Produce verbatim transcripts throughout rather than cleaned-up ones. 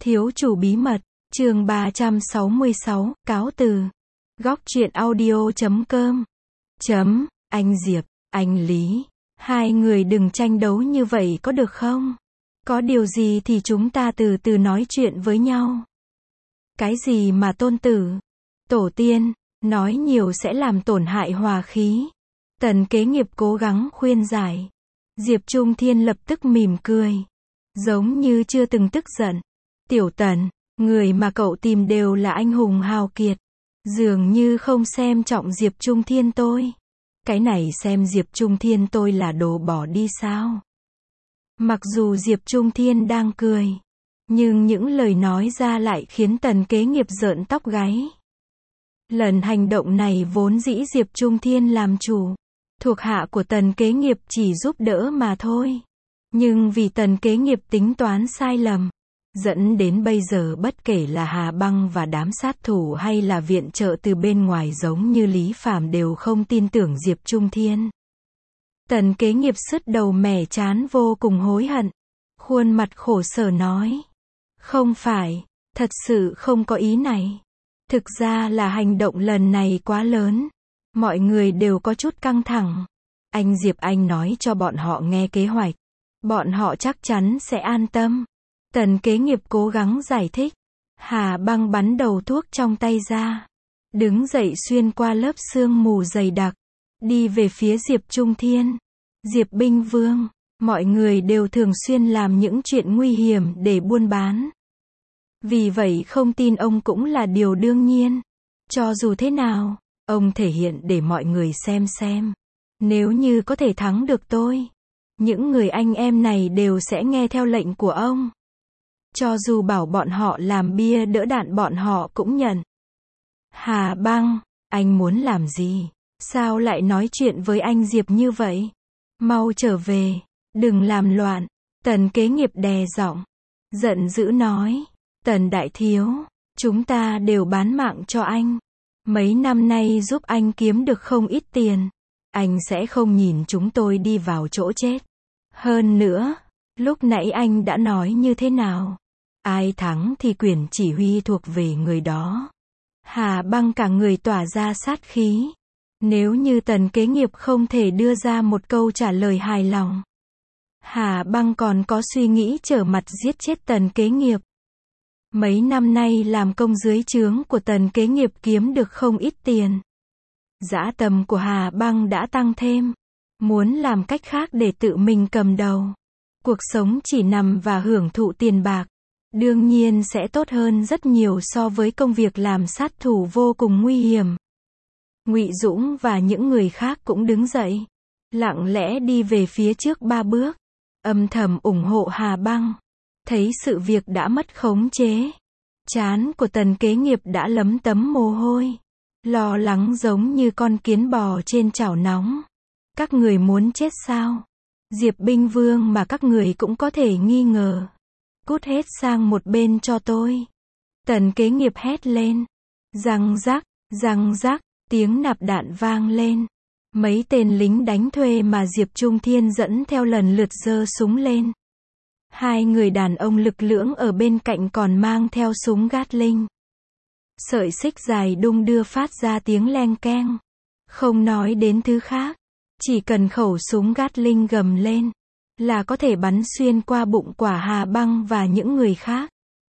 Thiếu chủ bí mật, chương ba trăm sáu mươi sáu, cáo từ. Góc truyện audio chấm com. Chấm, anh Diệp, anh Lý. Hai người đừng tranh đấu như vậy có được không? Có điều gì thì chúng ta từ từ nói chuyện với nhau. Cái gì mà tôn tử, tổ tiên, nói nhiều sẽ làm tổn hại hòa khí. Tần kế nghiệp cố gắng khuyên giải. Diệp Trung Thiên lập tức mỉm cười. Giống như chưa từng tức giận. Tiểu Tần, người mà cậu tìm đều là anh hùng hào kiệt. Dường như không xem trọng Diệp Trung Thiên tôi. Cái này xem Diệp Trung Thiên tôi là đồ bỏ đi sao? Mặc dù Diệp Trung Thiên đang cười, nhưng những lời nói ra lại khiến Tần kế nghiệp rợn tóc gáy. Lần hành động này vốn dĩ Diệp Trung Thiên làm chủ. Thuộc hạ của Tần kế nghiệp chỉ giúp đỡ mà thôi. Nhưng vì Tần kế nghiệp tính toán sai lầm, dẫn đến bây giờ bất kể là Hà Băng và đám sát thủ hay là viện trợ từ bên ngoài giống như Lý Phàm đều không tin tưởng Diệp Trung Thiên. Tần kế nghiệp sứt đầu mẻ chán vô cùng hối hận. Khuôn mặt khổ sở nói. Không phải, thật sự không có ý này. Thực ra là hành động lần này quá lớn. Mọi người đều có chút căng thẳng. Anh Diệp anh nói cho bọn họ nghe kế hoạch. Bọn họ chắc chắn sẽ an tâm. Tần kế nghiệp cố gắng giải thích. Hà Băng bắn đầu thuốc trong tay ra. Đứng dậy xuyên qua lớp sương mù dày đặc. Đi về phía Diệp Trung Thiên. Diệp Binh Vương. Mọi người đều thường xuyên làm những chuyện nguy hiểm để buôn bán. Vì vậy không tin ông cũng là điều đương nhiên. Cho dù thế nào, ông thể hiện để mọi người xem xem. Nếu như có thể thắng được tôi, những người anh em này đều sẽ nghe theo lệnh của ông. Cho dù bảo bọn họ làm bia đỡ đạn bọn họ cũng nhận. Hà Băng, anh muốn làm gì? Sao lại nói chuyện với anh Diệp như vậy? Mau trở về, đừng làm loạn. Tần kế nghiệp đè giọng, giận dữ nói. Tần đại thiếu, chúng ta đều bán mạng cho anh. Mấy năm nay giúp anh kiếm được không ít tiền. Anh sẽ không nhìn chúng tôi đi vào chỗ chết. Hơn nữa, lúc nãy anh đã nói như thế nào? Ai thắng thì quyền chỉ huy thuộc về người đó. Hà Băng cả người tỏa ra sát khí. Nếu như Tần kế nghiệp không thể đưa ra một câu trả lời hài lòng, Hà Băng còn có suy nghĩ trở mặt giết chết Tần kế nghiệp. Mấy năm nay làm công dưới trướng của Tần kế nghiệp kiếm được không ít tiền. Dã tâm của Hà Băng đã tăng thêm. Muốn làm cách khác để tự mình cầm đầu. Cuộc sống chỉ nằm và hưởng thụ tiền bạc. Đương nhiên sẽ tốt hơn rất nhiều so với công việc làm sát thủ vô cùng nguy hiểm. Ngụy Dũng và những người khác cũng đứng dậy. Lặng lẽ đi về phía trước ba bước. Âm thầm ủng hộ Hà Băng. Thấy sự việc đã mất khống chế. Trán của Tần kế nghiệp đã lấm tấm mồ hôi. Lo lắng giống như con kiến bò trên chảo nóng. Các người muốn chết sao? Diệp Binh Vương mà các người cũng có thể nghi ngờ. Cút hết sang một bên cho tôi. Tần kế nghiệp hét lên. Răng rắc, răng rắc, tiếng nạp đạn vang lên. Mấy tên lính đánh thuê mà Diệp Trung Thiên dẫn theo lần lượt giơ súng lên. Hai người đàn ông lực lưỡng ở bên cạnh còn mang theo súng Gatling. Sợi xích dài đung đưa phát ra tiếng leng keng. Không nói đến thứ khác. Chỉ cần khẩu súng Gatling gầm lên, là có thể bắn xuyên qua bụng quả Hà Băng và những người khác.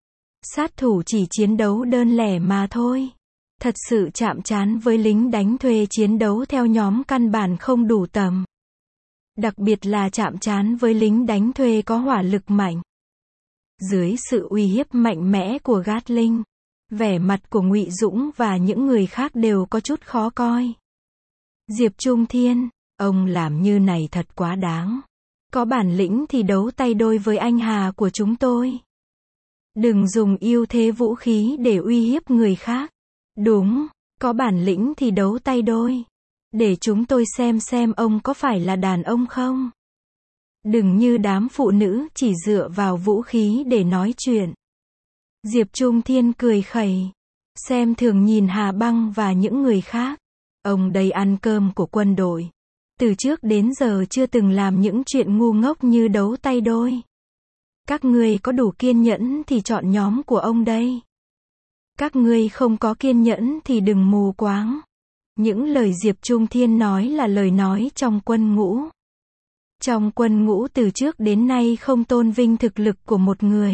Sát thủ chỉ chiến đấu đơn lẻ mà thôi. Thật sự chạm trán với lính đánh thuê chiến đấu theo nhóm căn bản không đủ tầm. Đặc biệt là chạm trán với lính đánh thuê có hỏa lực mạnh. Dưới sự uy hiếp mạnh mẽ của Gatling, vẻ mặt của Ngụy Dũng và những người khác đều có chút khó coi. Diệp Trung Thiên, ông làm như này thật quá đáng. Có bản lĩnh thì đấu tay đôi với anh Hà của chúng tôi. Đừng dùng ưu thế vũ khí để uy hiếp người khác. Đúng, có bản lĩnh thì đấu tay đôi. Để chúng tôi xem xem ông có phải là đàn ông không. Đừng như đám phụ nữ chỉ dựa vào vũ khí để nói chuyện. Diệp Trung Thiên cười khẩy. Xem thường nhìn Hà Băng và những người khác. Ông đây ăn cơm của quân đội. Từ trước đến giờ chưa từng làm những chuyện ngu ngốc như đấu tay đôi. Các ngươi có đủ kiên nhẫn thì chọn nhóm của ông đây. Các ngươi không có kiên nhẫn thì đừng mù quáng. Những lời Diệp Trung Thiên nói là lời nói trong quân ngũ. Trong quân ngũ từ trước đến nay không tôn vinh thực lực của một người.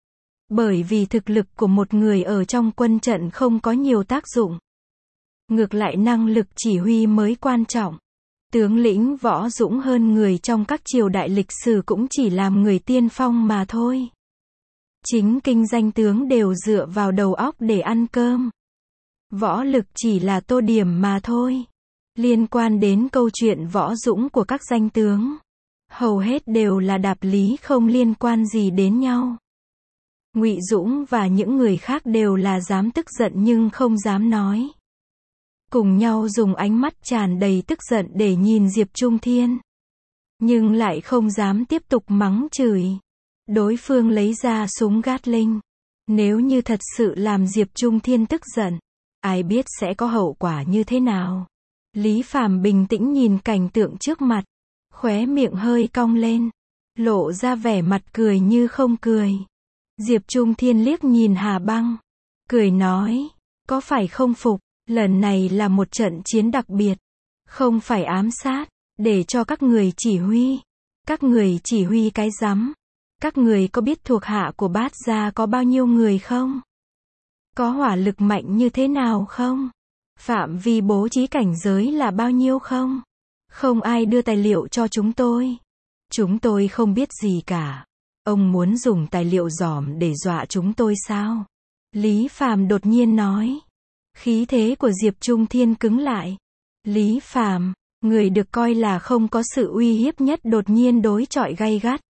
Bởi vì thực lực của một người ở trong quân trận không có nhiều tác dụng. Ngược lại năng lực chỉ huy mới quan trọng. Tướng lĩnh võ dũng hơn người trong các triều đại lịch sử cũng chỉ làm người tiên phong mà thôi. Chính kinh danh tướng đều dựa vào đầu óc để ăn cơm. Võ lực chỉ là tô điểm mà thôi. Liên quan đến câu chuyện võ dũng của các danh tướng, hầu hết đều là đạp lý không liên quan gì đến nhau. Ngụy Dũng và những người khác đều là dám tức giận nhưng không dám nói. Cùng nhau dùng ánh mắt tràn đầy tức giận để nhìn Diệp Trung Thiên. Nhưng lại không dám tiếp tục mắng chửi. Đối phương lấy ra súng Gatling. Nếu như thật sự làm Diệp Trung Thiên tức giận, ai biết sẽ có hậu quả như thế nào. Lý Phàm bình tĩnh nhìn cảnh tượng trước mặt. Khóe miệng hơi cong lên. Lộ ra vẻ mặt cười như không cười. Diệp Trung Thiên liếc nhìn Hà Băng. Cười nói. Có phải không phục? Lần này là một trận chiến đặc biệt. Không phải ám sát. Để cho các người chỉ huy. Các người chỉ huy cái rắm. Các người có biết thuộc hạ của Bát gia có bao nhiêu người không? Có hỏa lực mạnh như thế nào không? Phạm vi bố trí cảnh giới là bao nhiêu không? Không ai đưa tài liệu cho chúng tôi. Chúng tôi không biết gì cả. Ông muốn dùng tài liệu dòm để dọa chúng tôi sao? Lý Phàm đột nhiên nói. Khí thế của Diệp Trung Thiên cứng lại. Lý Phàm, người được coi là không có sự uy hiếp nhất đột nhiên đối chọi gay gắt.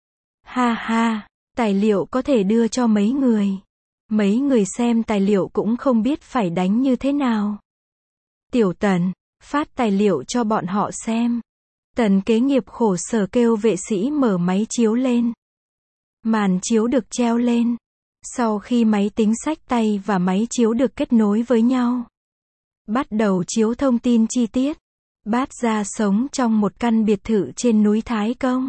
Ha ha, tài liệu có thể đưa cho mấy người. Mấy người xem tài liệu cũng không biết phải đánh như thế nào. Tiểu Tần, phát tài liệu cho bọn họ xem. Tần kế nghiệp khổ sở kêu vệ sĩ mở máy chiếu lên. Màn chiếu được treo lên. Sau khi máy tính xách tay và máy chiếu được kết nối với nhau, bắt đầu chiếu thông tin chi tiết. Bát gia sống trong một căn biệt thự trên núi Thái Công.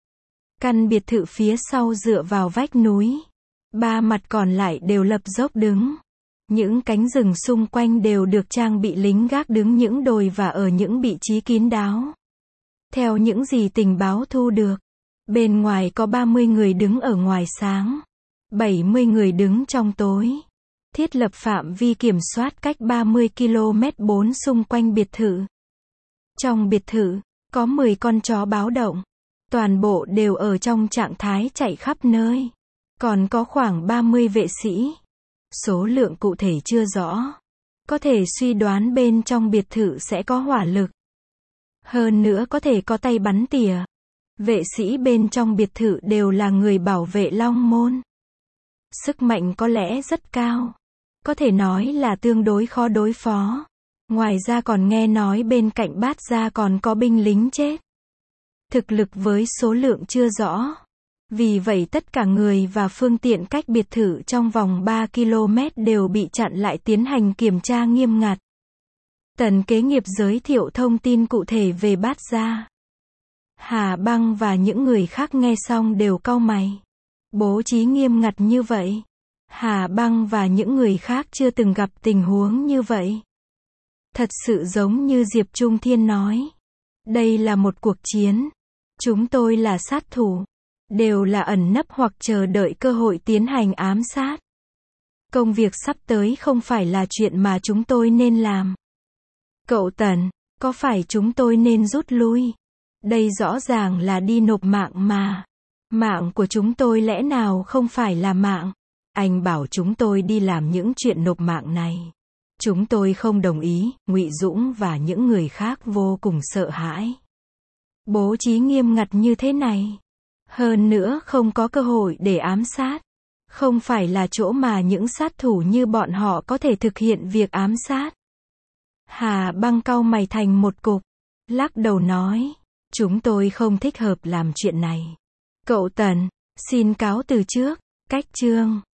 Căn biệt thự phía sau dựa vào vách núi. Ba mặt còn lại đều lập dốc đứng. Những cánh rừng xung quanh đều được trang bị lính gác đứng những đồi và ở những vị trí kín đáo. Theo những gì tình báo thu được, bên ngoài có ba mươi người đứng ở ngoài sáng, bảy mươi người đứng trong tối. Thiết lập phạm vi kiểm soát cách ba mươi ki lô mét bốn xung quanh biệt thự. Trong biệt thự, có mười con chó báo động. Toàn bộ đều ở trong trạng thái chạy khắp nơi. Còn có khoảng ba mươi vệ sĩ. Số lượng cụ thể chưa rõ. Có thể suy đoán bên trong biệt thự sẽ có hỏa lực. Hơn nữa có thể có tay bắn tỉa. Vệ sĩ bên trong biệt thự đều là người bảo vệ Long Môn. Sức mạnh có lẽ rất cao. Có thể nói là tương đối khó đối phó. Ngoài ra còn nghe nói bên cạnh Bát gia còn có binh lính chết. Thực lực với số lượng chưa rõ. Vì vậy tất cả người và phương tiện cách biệt thự trong vòng ba ki lô mét đều bị chặn lại tiến hành kiểm tra nghiêm ngặt. Tần kế nghiệp giới thiệu thông tin cụ thể về Bát gia. Hà Băng và những người khác nghe xong đều cau mày. Bố trí nghiêm ngặt như vậy. Hà Băng và những người khác chưa từng gặp tình huống như vậy. Thật sự giống như Diệp Trung Thiên nói. Đây là một cuộc chiến. Chúng tôi là sát thủ. Đều là ẩn nấp hoặc chờ đợi cơ hội tiến hành ám sát. Công việc sắp tới không phải là chuyện mà chúng tôi nên làm. Cậu Tần, có phải chúng tôi nên rút lui? Đây rõ ràng là đi nộp mạng mà. Mạng của chúng tôi lẽ nào không phải là mạng? Anh bảo chúng tôi đi làm những chuyện nộp mạng này. Chúng tôi không đồng ý. Ngụy Dũng và những người khác vô cùng sợ hãi. Bố trí nghiêm ngặt như thế này. Hơn nữa không có cơ hội để ám sát. Không phải là chỗ mà những sát thủ như bọn họ có thể thực hiện việc ám sát. Hà Băng cau mày thành một cục. Lắc đầu nói. Chúng tôi không thích hợp làm chuyện này. Cậu Tần, xin cáo từ trước. Cách chương